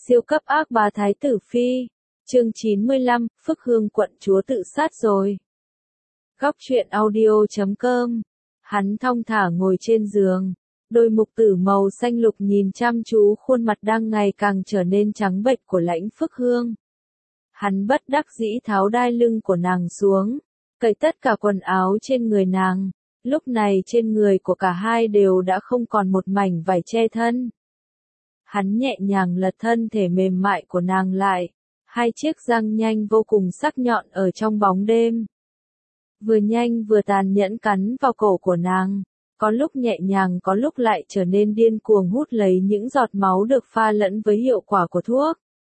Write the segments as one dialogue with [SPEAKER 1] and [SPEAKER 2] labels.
[SPEAKER 1] Siêu cấp ác bá Thái tử Phi. Chương 95, Phước Hương quận chúa tự sát rồi. Góc truyện audio.com. Hắn thong thả ngồi trên giường. Đôi mục tử màu xanh lục nhìn chăm chú khuôn mặt đang ngày càng trở nên trắng bệch của Lãnh Phước Hương. Hắn bất đắc dĩ tháo đai lưng của nàng xuống, cởi tất cả quần áo trên người nàng. Lúc này trên người của cả hai đều đã không còn một mảnh vải che thân. Hắn nhẹ nhàng lật thân thể mềm mại của nàng lại, hai chiếc răng nhanh vô cùng sắc nhọn ở trong bóng đêm. Vừa nhanh vừa tàn nhẫn cắn vào cổ của nàng, có lúc nhẹ nhàng có lúc lại trở nên điên cuồng hút lấy những giọt máu được pha lẫn với hiệu quả của thuốc.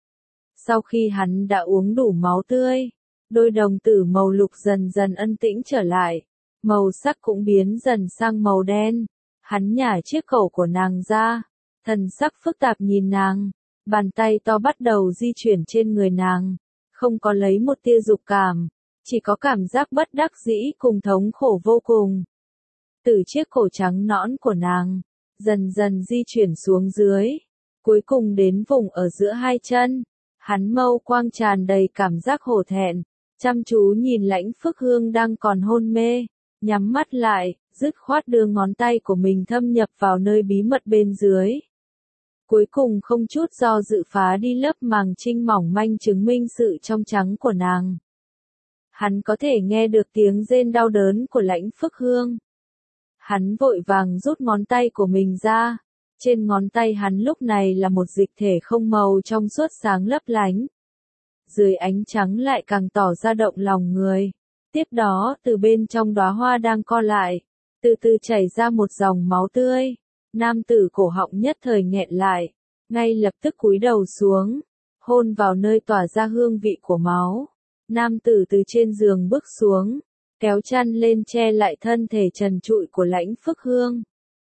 [SPEAKER 1] Sau khi hắn đã uống đủ máu tươi, đôi đồng tử màu lục dần dần ân tĩnh trở lại, màu sắc cũng biến dần sang màu đen. Hắn nhả chiếc cổ của nàng ra, thần sắc phức tạp nhìn nàng, bàn tay to bắt đầu di chuyển trên người nàng, không có lấy một tia dục cảm, chỉ có cảm giác bất đắc dĩ cùng thống khổ vô cùng. Từ chiếc cổ trắng nõn của nàng, dần dần di chuyển xuống dưới, cuối cùng đến vùng ở giữa hai chân. Hắn mâu quang tràn đầy cảm giác hổ thẹn, chăm chú nhìn Lãnh Phước Hương đang còn hôn mê, nhắm mắt lại, dứt khoát đưa ngón tay của mình thâm nhập vào nơi bí mật bên dưới. Cuối cùng không chút do dự phá đi lớp màng trinh mỏng manh chứng minh sự trong trắng của nàng. Hắn có thể nghe được tiếng rên đau đớn của Lãnh Phước Hương. Hắn vội vàng rút ngón tay của mình ra. Trên ngón tay hắn lúc này là một dịch thể không màu trong suốt sáng lấp lánh. Dưới ánh trắng lại càng tỏ ra động lòng người. Tiếp đó từ bên trong đóa hoa đang co lại, từ từ chảy ra một dòng máu tươi. Nam tử cổ họng nhất thời nghẹn lại, ngay lập tức cúi đầu xuống, hôn vào nơi tỏa ra hương vị của máu. Nam tử từ trên giường bước xuống, kéo chăn lên che lại thân thể trần trụi của Lãnh Phước Hương.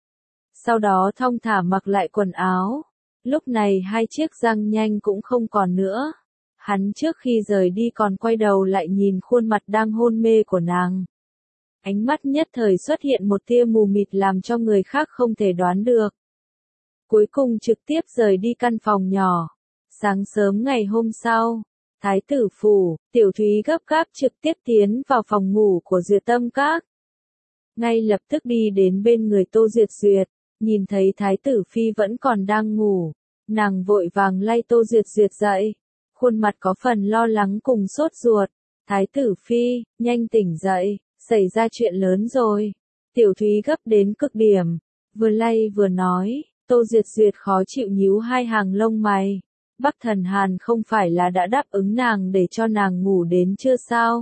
[SPEAKER 1] Sau đó thong thả mặc lại quần áo. Lúc này hai chiếc răng nhanh cũng không còn nữa. Hắn trước khi rời đi còn quay đầu lại nhìn khuôn mặt đang hôn mê của nàng. Ánh mắt nhất thời xuất hiện một tia mù mịt làm cho người khác không thể đoán được. Cuối cùng trực tiếp rời đi căn phòng nhỏ. Sáng sớm ngày hôm sau, Thái tử phủ, Tiểu Thúy gấp gáp trực tiếp tiến vào phòng ngủ của Duyệt Tâm Các. Ngay lập tức đi đến bên người Tô Duyệt Duyệt, nhìn thấy Thái tử Phi vẫn còn đang ngủ, nàng vội vàng lay Tô Duyệt Duyệt dậy, khuôn mặt có phần lo lắng cùng sốt ruột. Thái tử Phi, nhanh tỉnh dậy, xảy ra chuyện lớn rồi. Tiểu Thúy gấp đến cực điểm, vừa lay vừa nói. Tô Duyệt Duyệt khó chịu nhíu hai hàng lông mày. Bắc Thần Hàn không phải là đã đáp ứng nàng để cho nàng ngủ đến trưa sao?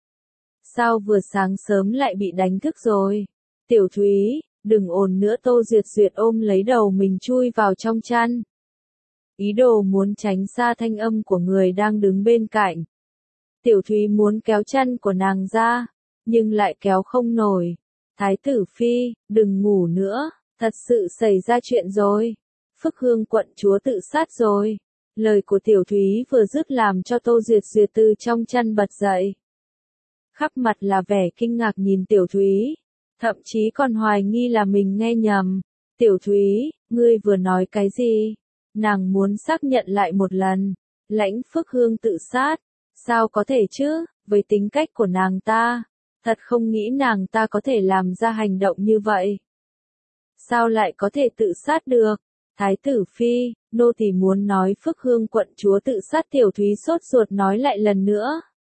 [SPEAKER 1] Sao vừa sáng sớm lại bị đánh thức rồi? Tiểu Thúy, đừng ồn nữa. Tô Duyệt Duyệt ôm lấy đầu mình chui vào trong chăn. Ý đồ muốn tránh xa thanh âm của người đang đứng bên cạnh. Tiểu Thúy muốn kéo chân của nàng ra, nhưng lại kéo không nổi. Thái tử Phi, đừng ngủ nữa, thật sự xảy ra chuyện rồi. Phước Hương quận chúa tự sát rồi. Lời của Tiểu Thúy vừa dứt làm cho Tô Duyệt Duyệt từ trong chăn bật dậy. Khắp mặt là vẻ kinh ngạc nhìn Tiểu Thúy, thậm chí còn hoài nghi là mình nghe nhầm. Tiểu Thúy, ngươi vừa nói cái gì? Nàng muốn xác nhận lại một lần. Lãnh Phước Hương tự sát? Sao có thể chứ, với tính cách của nàng ta, thật không nghĩ nàng ta có thể làm ra hành động như vậy. Sao lại có thể tự sát được? Thái tử Phi, nô tỳ muốn nói Phước Hương quận chúa tự sát. Tiểu Thúy sốt ruột nói lại lần nữa.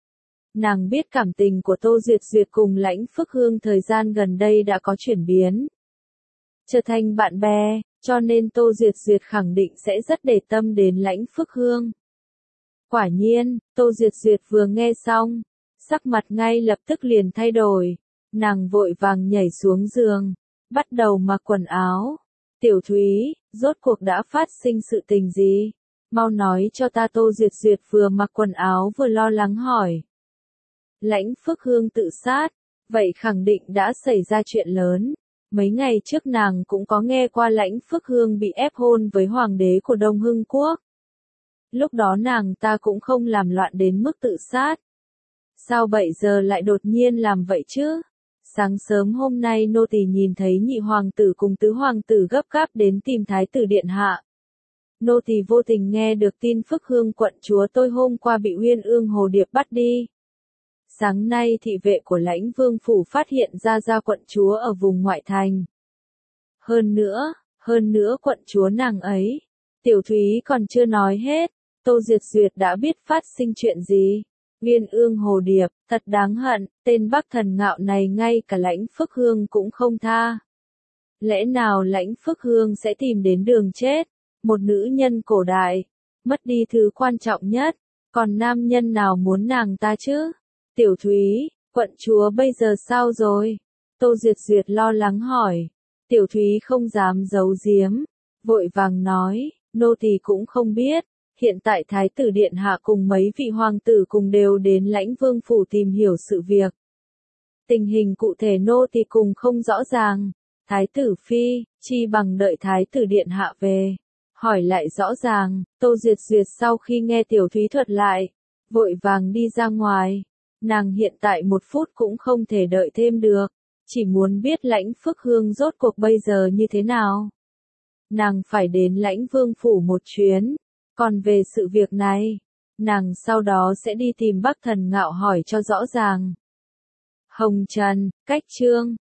[SPEAKER 1] Nàng biết cảm tình của Tô Duyệt Duyệt cùng Lãnh Phước Hương thời gian gần đây đã có chuyển biến, trở thành bạn bè, cho nên Tô Duyệt Duyệt khẳng định sẽ rất để tâm đến Lãnh Phước Hương. Quả nhiên, Tô Duyệt Duyệt vừa nghe xong, sắc mặt ngay lập tức liền thay đổi, nàng vội vàng nhảy xuống giường, bắt đầu mặc quần áo. Tiểu Thúy, rốt cuộc đã phát sinh sự tình gì? Mau nói cho ta. Tô Duyệt Duyệt vừa mặc quần áo vừa lo lắng hỏi. Lãnh Phước Hương tự sát, vậy khẳng định đã xảy ra chuyện lớn. Mấy ngày trước nàng cũng có nghe qua Lãnh Phước Hương bị ép hôn với hoàng đế của Đông Hưng Quốc. Lúc đó nàng ta cũng không làm loạn đến mức tự sát. Sao bây giờ lại đột nhiên làm vậy chứ? Sáng sớm hôm nay nô tỳ nhìn thấy nhị hoàng tử cùng tứ hoàng tử gấp gáp đến tìm thái tử điện hạ. nô tỳ vô tình nghe được tin Phước Hương quận chúa tôi hôm qua bị Uyên Ương Hồ Điệp bắt đi. Sáng nay thị vệ của Lãnh Vương phủ phát hiện ra quận chúa ở vùng ngoại thành. Hơn nữa quận chúa nàng ấy. Tiểu Thúy còn chưa nói hết, Tô Duyệt Duyệt đã biết phát sinh chuyện gì. Uyên Ương Hồ Điệp, thật đáng hận, tên Bắc Thần Ngạo này ngay cả Lãnh Phước Hương cũng không tha. Lẽ nào Lãnh Phước Hương sẽ tìm đến đường chết? Một nữ nhân cổ đại, mất đi thứ quan trọng nhất, còn nam nhân nào muốn nàng ta chứ? Tiểu Thúy, quận chúa bây giờ sao rồi? Tô Duyệt Duyệt lo lắng hỏi. Tiểu Thúy không dám giấu giếm, vội vàng nói, nô tỳ cũng không biết. Hiện tại Thái tử Điện Hạ cùng mấy vị hoàng tử cùng đều đến Lãnh Vương phủ tìm hiểu sự việc. Tình hình cụ thể nô tỳ cùng không rõ ràng. Thái tử phi, chi bằng đợi Thái tử Điện Hạ về. Hỏi lại rõ ràng, Tô Duyệt Duyệt sau khi nghe Tiểu Thúy thuật lại, vội vàng đi ra ngoài. Nàng hiện tại một phút cũng không thể đợi thêm được, chỉ muốn biết Lãnh Phước Hương rốt cuộc bây giờ như thế nào. Nàng phải đến Lãnh Vương phủ một chuyến, còn về sự việc này, nàng sau đó sẽ đi tìm Bắc Thần Ngạo hỏi cho rõ ràng. Hồng Trần, cách chương